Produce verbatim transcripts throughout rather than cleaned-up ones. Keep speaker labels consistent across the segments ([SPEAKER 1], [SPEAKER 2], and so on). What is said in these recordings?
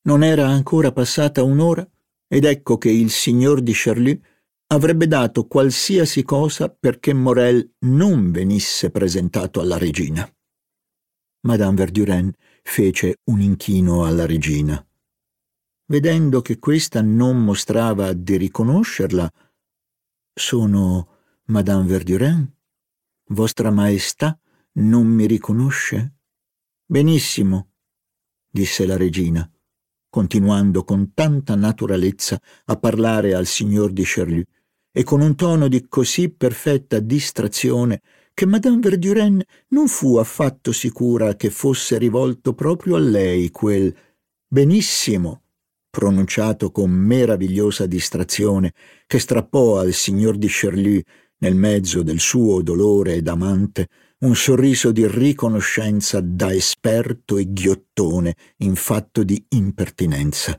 [SPEAKER 1] Non era ancora passata un'ora ed ecco che il signor di Charlus avrebbe dato qualsiasi cosa perché Morel non venisse presentato alla regina. Madame Verdurin fece un inchino alla regina. Vedendo che questa non mostrava di riconoscerla: «Sono Madame Verdurin? Vostra Maestà non mi riconosce?» «Benissimo», disse la regina, continuando con tanta naturalezza a parlare al signor di Charlus e con un tono di così perfetta distrazione che Madame Verdurin non fu affatto sicura che fosse rivolto proprio a lei quel «benissimo» pronunciato con meravigliosa distrazione che strappò al signor di Charlus, nel mezzo del suo dolore d'amante, un sorriso di riconoscenza da esperto e ghiottone in fatto di impertinenza.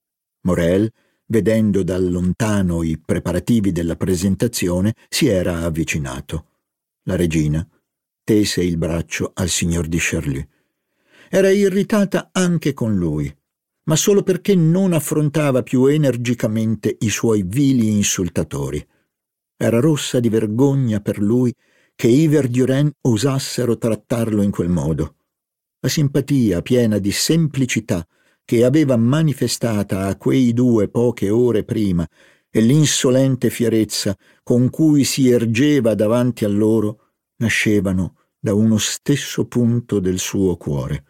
[SPEAKER 1] Morel, vedendo da lontano i preparativi della presentazione, si era avvicinato. La regina tese il braccio al signor di Charlus. Era irritata anche con lui, ma solo perché non affrontava più energicamente i suoi vili insultatori. Era rossa di vergogna per lui che i Verdurin osassero trattarlo in quel modo. La simpatia piena di semplicità che aveva manifestata a quei due poche ore prima e l'insolente fierezza con cui si ergeva davanti a loro nascevano da uno stesso punto del suo cuore.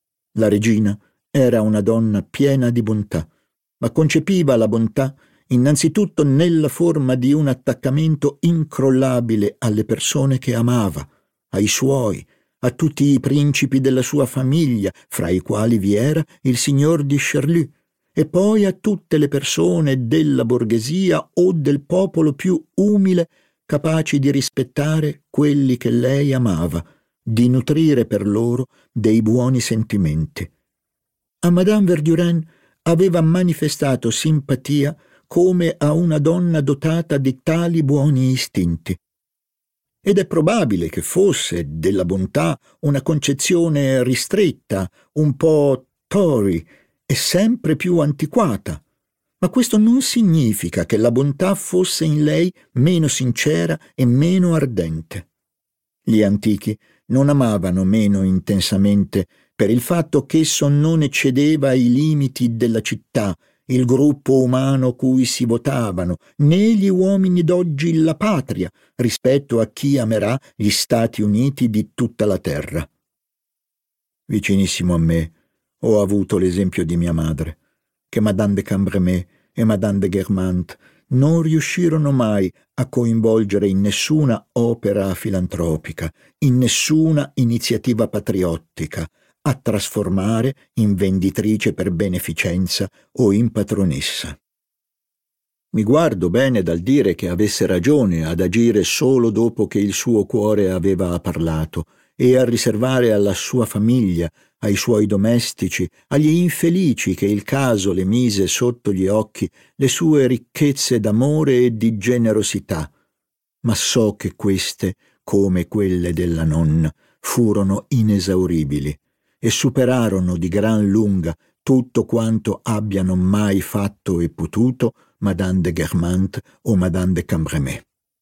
[SPEAKER 1] La regina era una donna piena di bontà, ma concepiva la bontà innanzitutto nella forma di un attaccamento incrollabile alle persone che amava, ai suoi, a tutti i principi della sua famiglia, fra i quali vi era il signor di Charlus, e poi a tutte le persone della borghesia o del popolo più umile capaci di rispettare quelli che lei amava, di nutrire per loro dei buoni sentimenti. A Madame Verdurin aveva manifestato simpatia come a una donna dotata di tali buoni istinti. Ed è probabile che fosse della bontà una concezione ristretta, un po' Tory e sempre più antiquata, ma questo non significa che la bontà fosse in lei meno sincera e meno ardente. Gli antichi non amavano meno intensamente per il fatto che esso non eccedeva i limiti della città, il gruppo umano cui si votavano, né gli uomini d'oggi la patria, rispetto a chi amerà gli Stati Uniti di tutta la terra. Vicinissimo a me ho avuto l'esempio di mia madre, che Madame de Cambremer e Madame de Guermantes non riuscirono mai a coinvolgere in nessuna opera filantropica, in nessuna iniziativa patriottica, a trasformare in venditrice per beneficenza o in patronessa. Mi guardo bene dal dire che avesse ragione ad agire solo dopo che il suo cuore aveva parlato e a riservare alla sua famiglia, ai suoi domestici, agli infelici che il caso le mise sotto gli occhi, le sue ricchezze d'amore e di generosità. Ma so che queste, come quelle della nonna, furono inesauribili e superarono di gran lunga tutto quanto abbiano mai fatto e potuto Madame de Guermantes o Madame de Cambremer.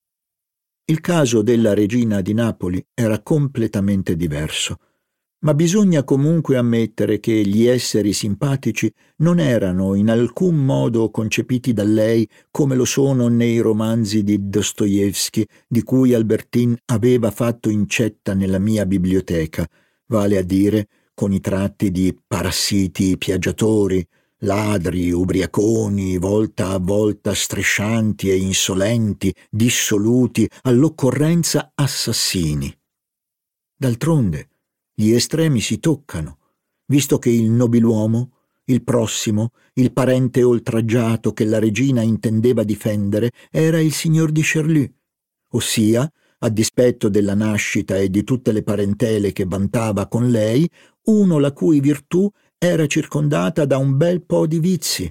[SPEAKER 1] Il caso della regina di Napoli era completamente diverso, ma bisogna comunque ammettere che gli esseri simpatici non erano in alcun modo concepiti da lei come lo sono nei romanzi di Dostoevskij, di cui Albertine aveva fatto incetta nella mia biblioteca, vale a dire con i tratti di parassiti piaggiatori, ladri, ubriaconi, volta a volta striscianti e insolenti, dissoluti, all'occorrenza assassini. D'altronde, gli estremi si toccano, visto che il nobiluomo, il prossimo, il parente oltraggiato che la regina intendeva difendere era il signor di Charlus, ossia, a dispetto della nascita e di tutte le parentele che vantava con lei, uno la cui virtù era circondata da un bel po' di vizi.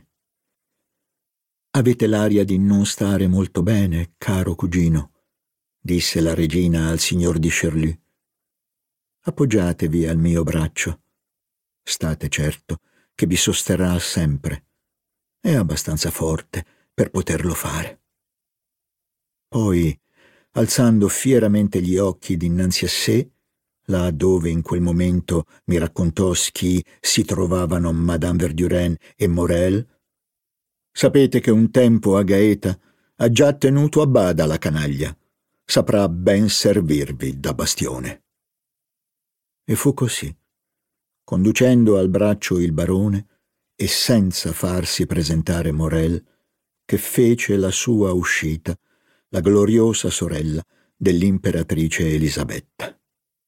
[SPEAKER 1] «Avete l'aria di non stare molto bene, caro cugino», disse la regina al signor di Charlus. «Appoggiatevi al mio braccio. State certo che vi sosterrà sempre. È abbastanza forte per poterlo fare. Poi, alzando fieramente gli occhi dinanzi a sé, là dove in quel momento mi raccontò Schie si trovavano Madame Verdurin e Morel, sapete che un tempo a Gaeta ha già tenuto a bada la canaglia, saprà ben servirvi da bastione. E fu così, conducendo al braccio il barone e senza farsi presentare Morel, che fece la sua uscita, la gloriosa sorella dell'imperatrice Elisabetta.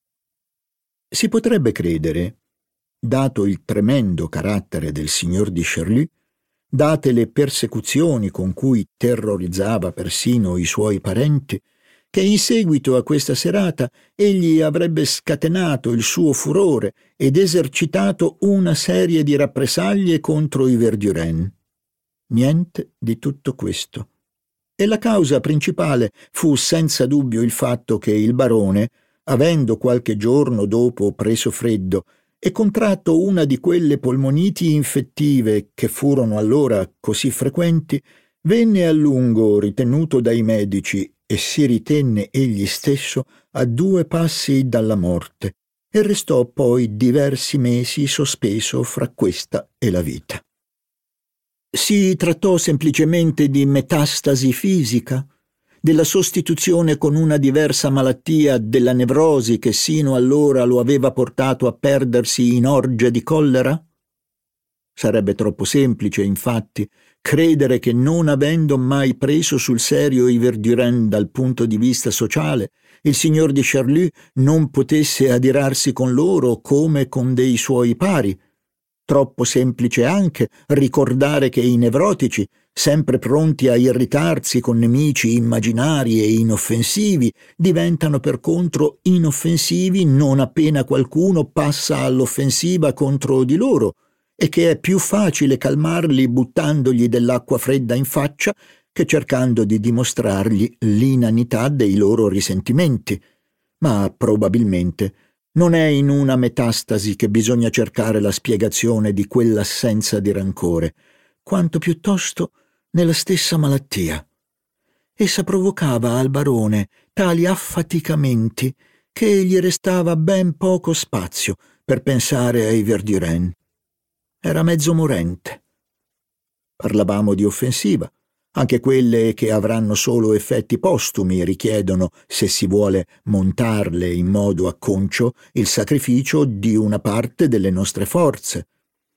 [SPEAKER 1] Si potrebbe credere, dato il tremendo carattere del signor di Charlus, date le persecuzioni con cui terrorizzava persino i suoi parenti, che in seguito a questa serata egli avrebbe scatenato il suo furore ed esercitato una serie di rappresaglie contro i Verdurin. Niente di tutto questo. E la causa principale fu senza dubbio il fatto che il barone, avendo qualche giorno dopo preso freddo e contratto una di quelle polmoniti infettive che furono allora così frequenti, venne a lungo ritenuto dai medici e si ritenne egli stesso a due passi dalla morte e restò poi diversi mesi sospeso fra questa e la vita. Si trattò semplicemente di metastasi fisica, della sostituzione con una diversa malattia della nevrosi che sino allora lo aveva portato a perdersi in orge di collera? Sarebbe troppo semplice, infatti, credere che non avendo mai preso sul serio i Verdurin dal punto di vista sociale, il signor di Charlus non potesse adirarsi con loro come con dei suoi pari. Troppo semplice anche ricordare che i nevrotici, sempre pronti a irritarsi con nemici immaginari e inoffensivi, diventano per contro inoffensivi non appena qualcuno passa all'offensiva contro di loro, e che è più facile calmarli buttandogli dell'acqua fredda in faccia che cercando di dimostrargli l'inanità dei loro risentimenti. Ma probabilmente non è in una metastasi che bisogna cercare la spiegazione di quell'assenza di rancore, quanto piuttosto nella stessa malattia. Essa provocava al barone tali affaticamenti che gli restava ben poco spazio per pensare ai Verdurin. Era mezzo morente. Parlavamo di offensiva. Anche quelle che avranno solo effetti postumi richiedono, se si vuole montarle in modo acconcio, il sacrificio di una parte delle nostre forze.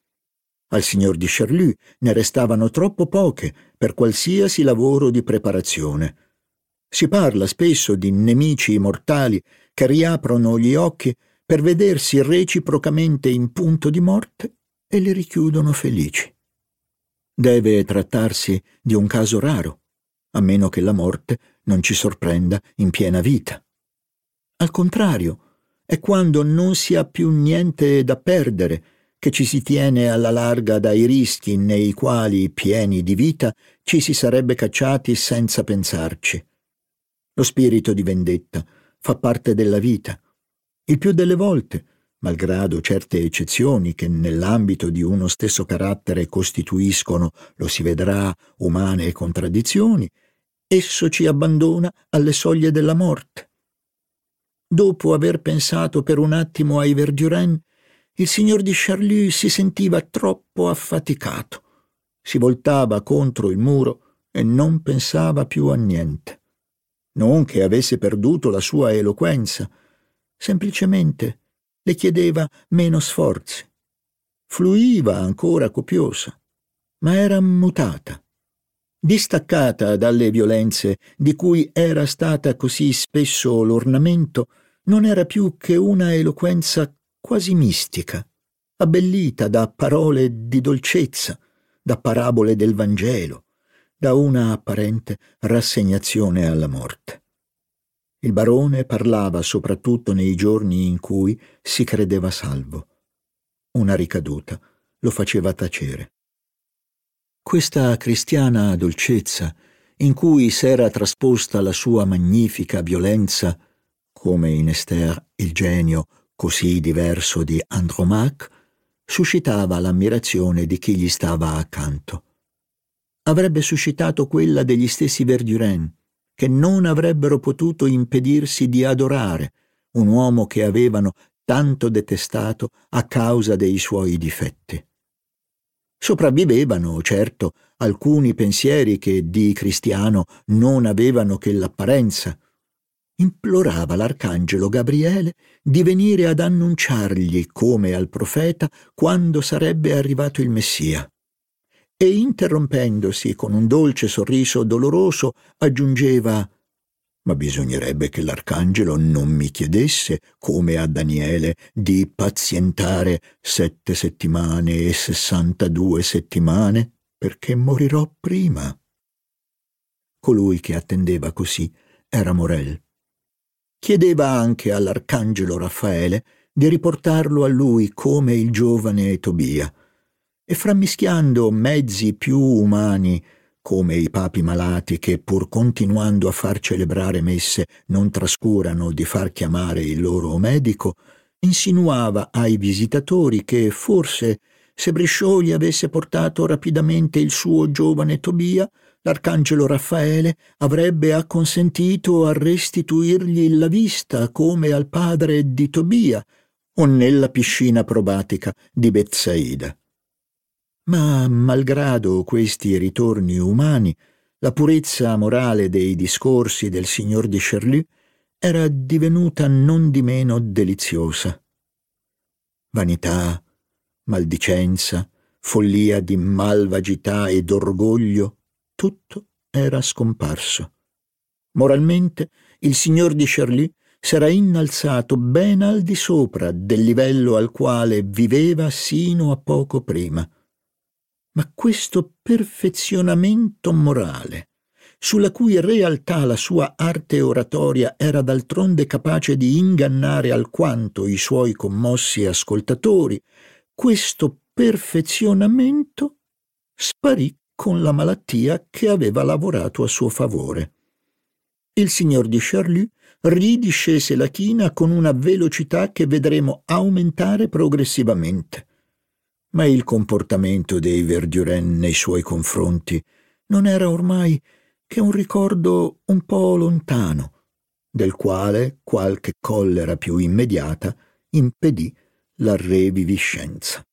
[SPEAKER 1] Al signor di Charlus ne restavano troppo poche per qualsiasi lavoro di preparazione. Si parla spesso di nemici mortali che riaprono gli occhi per vedersi reciprocamente in punto di morte e li richiudono felici. Deve trattarsi di un caso raro, a meno che la morte non ci sorprenda in piena vita. Al contrario, è quando non si ha più niente da perdere che ci si tiene alla larga dai rischi nei quali, pieni di vita, ci si sarebbe cacciati senza pensarci. Lo spirito di vendetta fa parte della vita. Il più delle volte, malgrado certe eccezioni che nell'ambito di uno stesso carattere costituiscono, lo si vedrà, umane contraddizioni, esso ci abbandona alle soglie della morte. Dopo aver pensato per un attimo ai Verdurin, il signor di Charlus si sentiva troppo affaticato, si voltava contro il muro e non pensava più a niente. Non che avesse perduto la sua eloquenza, semplicemente le chiedeva meno sforzi. Fluiva ancora copiosa, ma era mutata, distaccata dalle violenze di cui era stata così spesso l'ornamento. Non era più che una eloquenza quasi mistica, abbellita da parole di dolcezza, da parabole del Vangelo, da una apparente rassegnazione alla morte. Il barone parlava soprattutto nei giorni in cui si credeva salvo. Una ricaduta lo faceva tacere. Questa cristiana dolcezza, in cui s'era trasposta la sua magnifica violenza, come in Esther il genio così diverso di Andromaque, suscitava l'ammirazione di chi gli stava accanto. Avrebbe suscitato quella degli stessi Verdurin, che non avrebbero potuto impedirsi di adorare un uomo che avevano tanto detestato a causa dei suoi difetti. Sopravvivevano, certo, alcuni pensieri che di cristiano non avevano che l'apparenza. Implorava l'arcangelo Gabriele di venire ad annunciargli, come al profeta, quando sarebbe arrivato il Messia. E interrompendosi con un dolce sorriso doloroso aggiungeva: ma bisognerebbe che l'arcangelo non mi chiedesse, come a Daniele, di pazientare sette settimane e sessantadue settimane, perché morirò prima. Colui che attendeva così era Morel. Chiedeva anche all'arcangelo Raffaele di riportarlo a lui come il giovane Tobia, e frammischiando mezzi più umani, come i papi malati che, pur continuando a far celebrare messe, non trascurano di far chiamare il loro medico, insinuava ai visitatori che forse, se Brisciò gli avesse portato rapidamente il suo giovane Tobia, l'arcangelo Raffaele avrebbe acconsentito a restituirgli la vista come al padre di Tobia o nella piscina probatica di Betsaida. Ma, malgrado questi ritorni umani, la purezza morale dei discorsi del signor di Charlus era divenuta non di meno deliziosa. Vanità, maldicenza, follia di malvagità ed orgoglio, tutto era scomparso. Moralmente, il signor di Charlus s'era innalzato ben al di sopra del livello al quale viveva sino a poco prima. Ma questo perfezionamento morale, sulla cui realtà la sua arte oratoria era d'altronde capace di ingannare alquanto i suoi commossi ascoltatori, questo perfezionamento sparì con la malattia che aveva lavorato a suo favore. Il signor di Charlus ridiscese la china con una velocità che vedremo aumentare progressivamente. Ma il comportamento dei Verdurin nei suoi confronti non era ormai che un ricordo un po' lontano, del quale qualche collera più immediata impedì la reviviscenza.